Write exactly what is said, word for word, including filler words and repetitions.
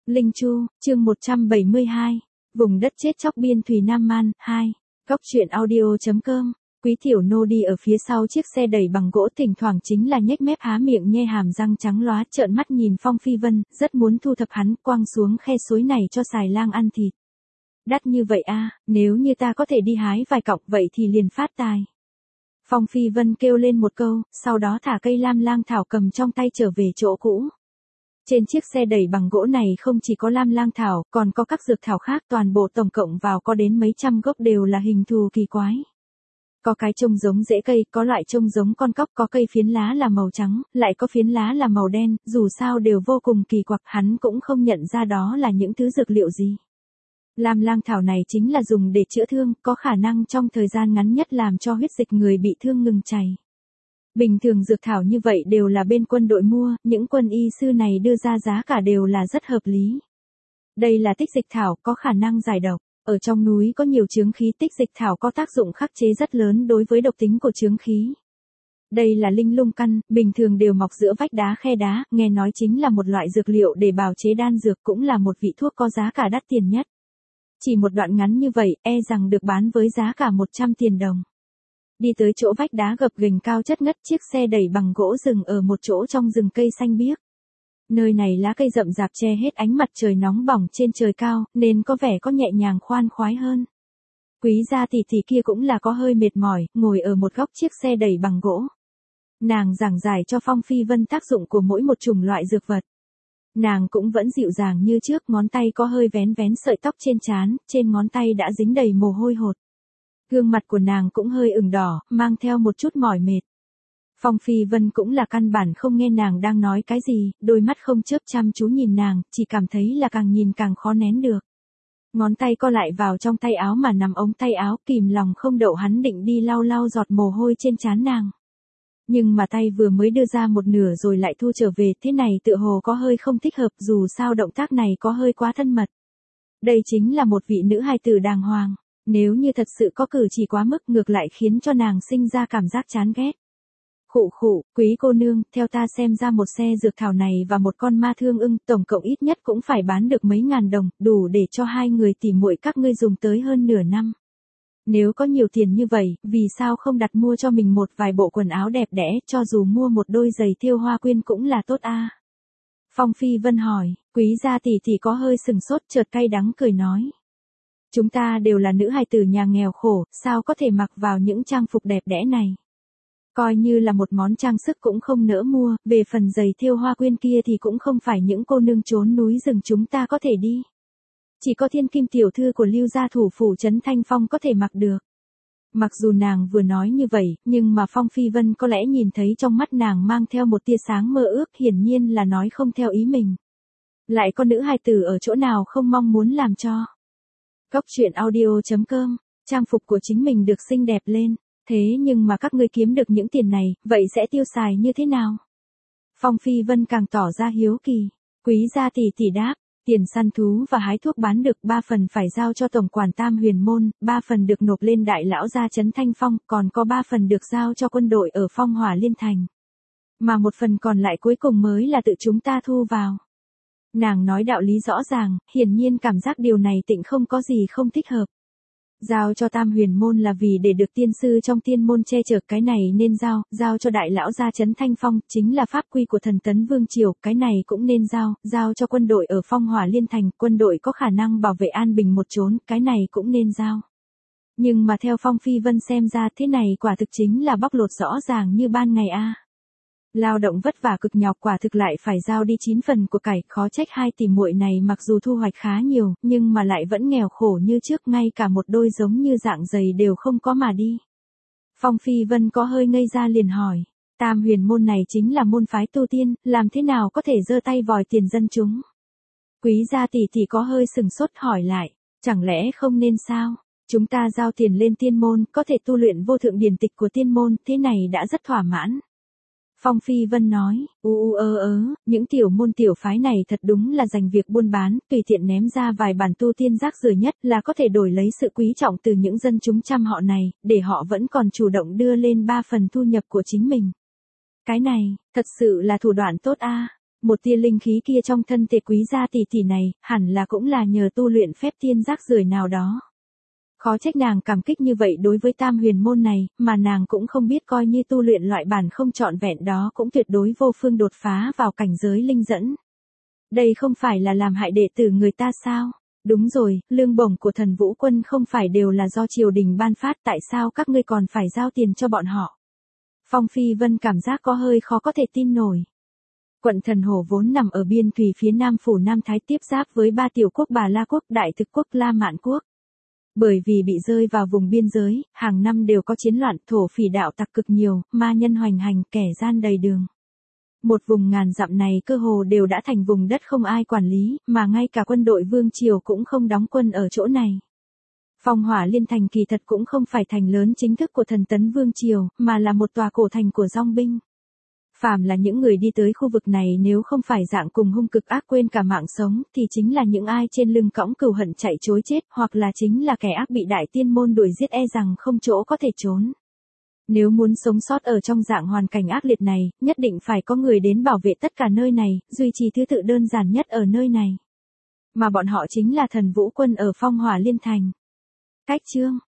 Linh Chu, chương một trăm bảy mươi hai. Vùng đất chết chóc biên Thùy Nam Man, hai. Góc truyện audio.com. Quý tiểu nô đi ở phía sau chiếc xe đẩy bằng gỗ, thỉnh thoảng chính là nhếch mép há miệng nhe hàm răng trắng lóa, trợn mắt nhìn Phong Phi Vân, rất muốn thu thập hắn quăng xuống khe suối này cho xài lang ăn thịt. Đắt như vậy a, nếu như ta có thể đi hái vài cọng vậy thì liền phát tài. Phong Phi Vân kêu lên một câu, sau đó thả cây lam lang thảo cầm trong tay trở về chỗ cũ. Trên chiếc xe đẩy bằng gỗ này không chỉ có lam lang thảo, còn có các dược thảo khác, toàn bộ tổng cộng vào có đến mấy trăm gốc, đều là hình thù kỳ quái. Có cái trông giống rễ cây, có loại trông giống con cóc, có cây phiến lá là màu trắng, lại có phiến lá là màu đen, dù sao đều vô cùng kỳ quặc, hắn cũng không nhận ra đó là những thứ dược liệu gì. Lam lang thảo này chính là dùng để chữa thương, có khả năng trong thời gian ngắn nhất làm cho huyết dịch người bị thương ngừng chảy. Bình thường dược thảo như vậy đều là bên quân đội mua, những quân y sư này đưa ra giá cả đều là rất hợp lý. Đây là tích dịch thảo, có khả năng giải độc. Ở trong núi có nhiều chướng khí, tích dịch thảo có tác dụng khắc chế rất lớn đối với độc tính của chướng khí. Đây là linh lung căn, bình thường đều mọc giữa vách đá khe đá, nghe nói chính là một loại dược liệu để bào chế đan dược, cũng là một vị thuốc có giá cả đắt tiền nhất. Chỉ một đoạn ngắn như vậy, e rằng được bán với giá cả một trăm tiền đồng. Đi tới chỗ vách đá gập ghềnh cao chất ngất, chiếc xe đẩy bằng gỗ dừng ở một chỗ trong rừng cây xanh biếc. Nơi này lá cây rậm rạp che hết ánh mặt trời nóng bỏng trên trời cao, nên có vẻ có nhẹ nhàng khoan khoái hơn. Quý gia tỷ tỷ kia cũng là có hơi mệt mỏi, ngồi ở một góc chiếc xe đẩy bằng gỗ. Nàng giảng giải cho Phong Phi Vân tác dụng của mỗi một chủng loại dược vật. Nàng cũng vẫn dịu dàng như trước, ngón tay có hơi vén vén sợi tóc trên trán, trên ngón tay đã dính đầy mồ hôi hột. Gương mặt của nàng cũng hơi ửng đỏ, mang theo một chút mỏi mệt. Phong Phi Vân cũng là căn bản không nghe nàng đang nói cái gì, đôi mắt không chớp chăm chú nhìn nàng, chỉ cảm thấy là càng nhìn càng khó nén được. Ngón tay co lại vào trong tay áo mà nằm ống tay áo, kìm lòng không đậu hắn định đi lau lau giọt mồ hôi trên trán nàng. Nhưng mà tay vừa mới đưa ra một nửa rồi lại thu trở về, thế này tựa hồ có hơi không thích hợp, dù sao động tác này có hơi quá thân mật. Đây chính là một vị nữ hài tử đàng hoàng, nếu như thật sự có cử chỉ quá mức ngược lại khiến cho nàng sinh ra cảm giác chán ghét. Khụ khụ, quý cô nương, theo ta xem ra một xe dược thảo này và một con ma thương ưng, tổng cộng ít nhất cũng phải bán được mấy ngàn đồng, đủ để cho hai người tỉ muội các ngươi dùng tới hơn nửa năm. Nếu có nhiều tiền như vậy, vì sao không đặt mua cho mình một vài bộ quần áo đẹp đẽ, cho dù mua một đôi giày thêu hoa quyên cũng là tốt a. À? Phong Phi Vân hỏi, quý gia tỷ tỷ có hơi sừng sốt, chợt cay đắng cười nói. Chúng ta đều là nữ hài tử nhà nghèo khổ, sao có thể mặc vào những trang phục đẹp đẽ này. Coi như là một món trang sức cũng không nỡ mua, về phần giày thêu hoa quyên kia thì cũng không phải những cô nương trốn núi rừng chúng ta có thể đi. Chỉ có thiên kim tiểu thư của Lưu gia thủ phủ Trấn Thanh Phong có thể mặc được. Mặc dù nàng vừa nói như vậy, nhưng mà Phong Phi Vân có lẽ nhìn thấy trong mắt nàng mang theo một tia sáng mơ ước, hiển nhiên là nói không theo ý mình. Lại có nữ hài tử ở chỗ nào không mong muốn làm cho. Góc truyện audio.com, trang phục của chính mình được xinh đẹp lên. Thế nhưng mà các ngươi kiếm được những tiền này, vậy sẽ tiêu xài như thế nào? Phong Phi Vân càng tỏ ra hiếu kỳ. Quý gia tỷ tỷ đáp, tiền săn thú và hái thuốc bán được ba phần phải giao cho tổng quản Tam Huyền Môn, ba phần được nộp lên đại lão gia Trấn Thanh Phong, còn có ba phần được giao cho quân đội ở Phong Hỏa Liên Thành. Mà một phần còn lại cuối cùng mới là tự chúng ta thu vào. Nàng nói đạo lý rõ ràng, hiển nhiên cảm giác điều này tịnh không có gì không thích hợp. Giao cho Tam Huyền Môn là vì để được tiên sư trong tiên môn che chở, cái này nên giao, giao cho đại lão gia Trấn Thanh Phong, chính là pháp quy của thần tấn vương triều, cái này cũng nên giao, giao cho quân đội ở Phong Hỏa Liên Thành, quân đội có khả năng bảo vệ an bình một chốn, cái này cũng nên giao. Nhưng mà theo Phong Phi Vân xem ra thế này quả thực chính là bóc lột rõ ràng như ban ngày a. À. Lao động vất vả cực nhọc quả thực lại phải giao đi chín phần của cải, khó trách hai tỷ muội này mặc dù thu hoạch khá nhiều, nhưng mà lại vẫn nghèo khổ như trước, ngay cả một đôi giống như dạng giày đều không có mà đi. Phong Phi Vân có hơi ngây ra liền hỏi, Tam Huyền Môn này chính là môn phái tu tiên, làm thế nào có thể giơ tay vòi tiền dân chúng? Quý gia tỷ tỷ có hơi sừng sốt hỏi lại, chẳng lẽ không nên sao? Chúng ta giao tiền lên tiên môn, có thể tu luyện vô thượng điển tịch của tiên môn, thế này đã rất thỏa mãn. Phong Phi Vân nói, u u ơ ớ, những tiểu môn tiểu phái này thật đúng là dành việc buôn bán, tùy tiện ném ra vài bản tu tiên rác rưởi nhất là có thể đổi lấy sự quý trọng từ những dân chúng trăm họ này, để họ vẫn còn chủ động đưa lên ba phần thu nhập của chính mình. Cái này, thật sự là thủ đoạn tốt a. Một tia linh khí kia trong thân thể quý gia tỷ tỷ này, hẳn là cũng là nhờ tu luyện phép tiên rác rưởi nào đó. Khó trách nàng cảm kích như vậy đối với tam huyền môn này, mà nàng cũng không biết coi như tu luyện loại bản không trọn vẹn đó cũng tuyệt đối vô phương đột phá vào cảnh giới linh dẫn. Đây không phải là làm hại đệ tử người ta sao? Đúng rồi, lương bổng của thần vũ quân không phải đều là do triều đình ban phát, tại sao các ngươi còn phải giao tiền cho bọn họ? Phong Phi Vân cảm giác có hơi khó có thể tin nổi. Quận Thần Hổ vốn nằm ở biên thùy phía nam phủ Nam Thái tiếp giáp với ba tiểu quốc Bà La Quốc, Đại Thực Quốc, La Mạn Quốc. Bởi vì bị rơi vào vùng biên giới, hàng năm đều có chiến loạn, thổ phỉ đạo tặc cực nhiều, ma nhân hoành hành, kẻ gian đầy đường. Một vùng ngàn dặm này cơ hồ đều đã thành vùng đất không ai quản lý, mà ngay cả quân đội vương triều cũng không đóng quân ở chỗ này. Phong Hỏa Liên Thành kỳ thật cũng không phải thành lớn chính thức của thần tấn vương triều, mà là một tòa cổ thành của dòng binh. Phàm là những người đi tới khu vực này nếu không phải dạng cùng hung cực ác quên cả mạng sống, thì chính là những ai trên lưng cõng cừu hận chạy trối chết, hoặc là chính là kẻ ác bị đại tiên môn đuổi giết e rằng không chỗ có thể trốn. Nếu muốn sống sót ở trong dạng hoàn cảnh ác liệt này, nhất định phải có người đến bảo vệ tất cả nơi này, duy trì thứ tự đơn giản nhất ở nơi này. Mà bọn họ chính là thần vũ quân ở Phong Hỏa Liên Thành. Cách chương